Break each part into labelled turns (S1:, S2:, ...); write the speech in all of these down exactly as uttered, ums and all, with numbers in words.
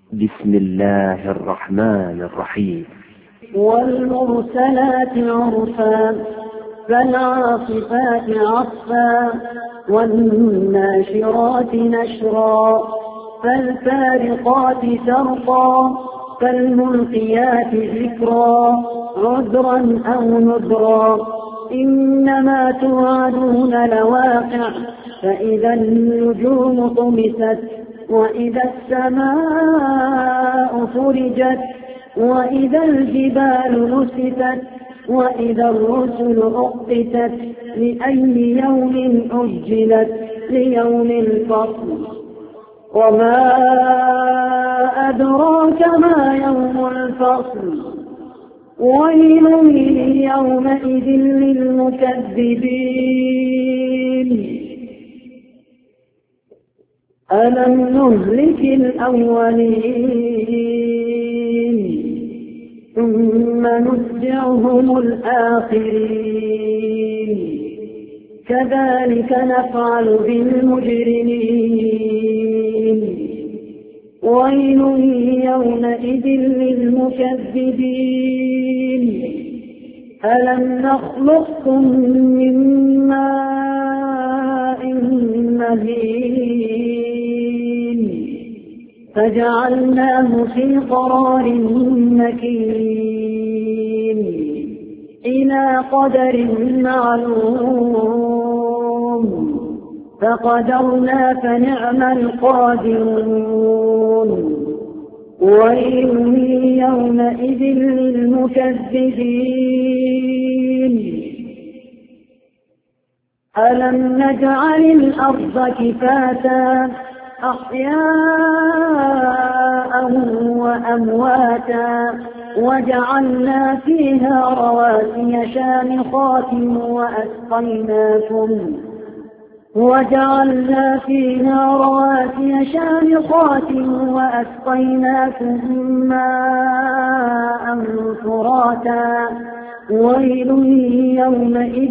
S1: بسم الله الرحمن الرحيم.
S2: والمرسلات عرفا فالعاصفات عصفا والناشرات نشرا فالفارقات فرقا فالملقيات ذكرا عذرا أو نذرا إنما توعدون لواقع فإذا النجوم طمست وإذا السماء فرجت وإذا الجبال نسفت وإذا الرسل أقتت لأي يوم أجلت ليوم الفصل وما أدراك ما يوم الفصل ويل يومئذ للمكذبين ألم نهلك الأولين ثم نتبعهم الآخرين كذلك نفعل بالمجرمين ويل يومئذ للمكذبين ألم نخلقكم من ماء مهين فجعلناه في قرار مكين إلى قدر معلوم فقدرنا فنعم القادرون ويل يومئذ للمكذبين ألم نجعل الأرض كفاتا أحياء وأمواتا وجعلنا فيها رواسي شامخات وأسقيناكم وجعلنا فيها رواسي شامخات وأسقيناكم ماء فراتا ويل يومئذ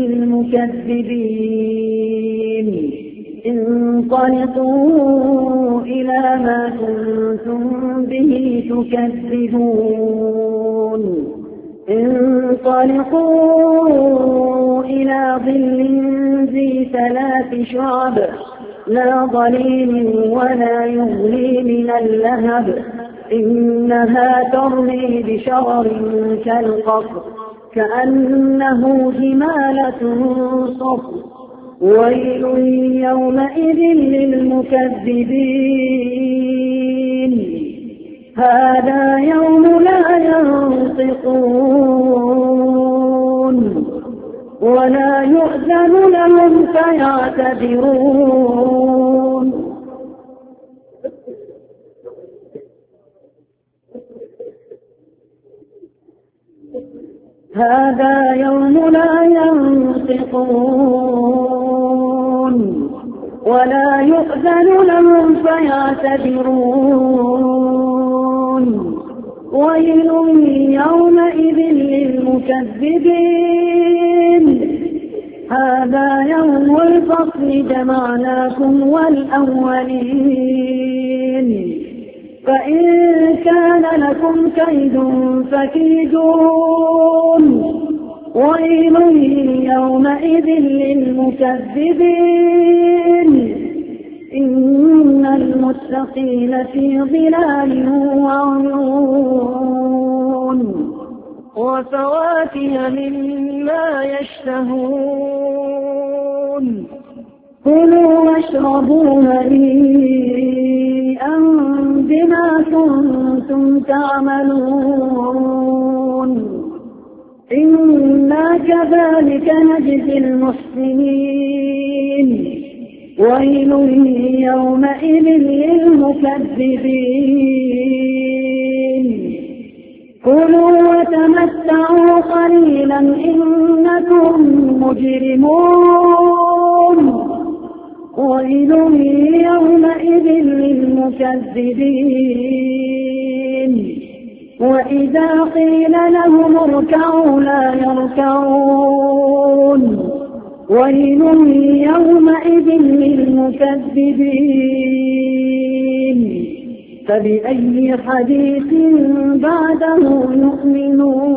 S2: للمكذبين انطلقوا إلى ما كنتم به تكذبون انطلقوا إلى ظل ذي ثلاث شعب لا ظليل ولا يغني من اللهب إنها ترمي بشرر كالقصر كأنه جمالة صفر ويل يومئذ للمكذبين هذا يوم لا ينطقون ولا يؤذن لهم فيعتذرون هذا يوم لا ينطقون ولا يؤذن لهم فيعتذرون ويل يومئذ للمكذبين هذا يوم الفصل جمعناكم والأولين فإن كان لكم كيد فكيدون ويل يومئذ للمكذبين إن المتقين في ظلال وعيون وفواكه مما يشتهون كلوا واشربوا هنيئا بما كنتم تعملون إنا كذلك نجزي المحسنين ويل يومئذ للمكذبين كلوا وتمتعوا قليلا إنكم مجرمون ويل يومئذ للمكذبين وإذا قيل لهم اركعوا لا يركعون ويل يومئذ للمكذبين فبأي حديث بعده يؤمنون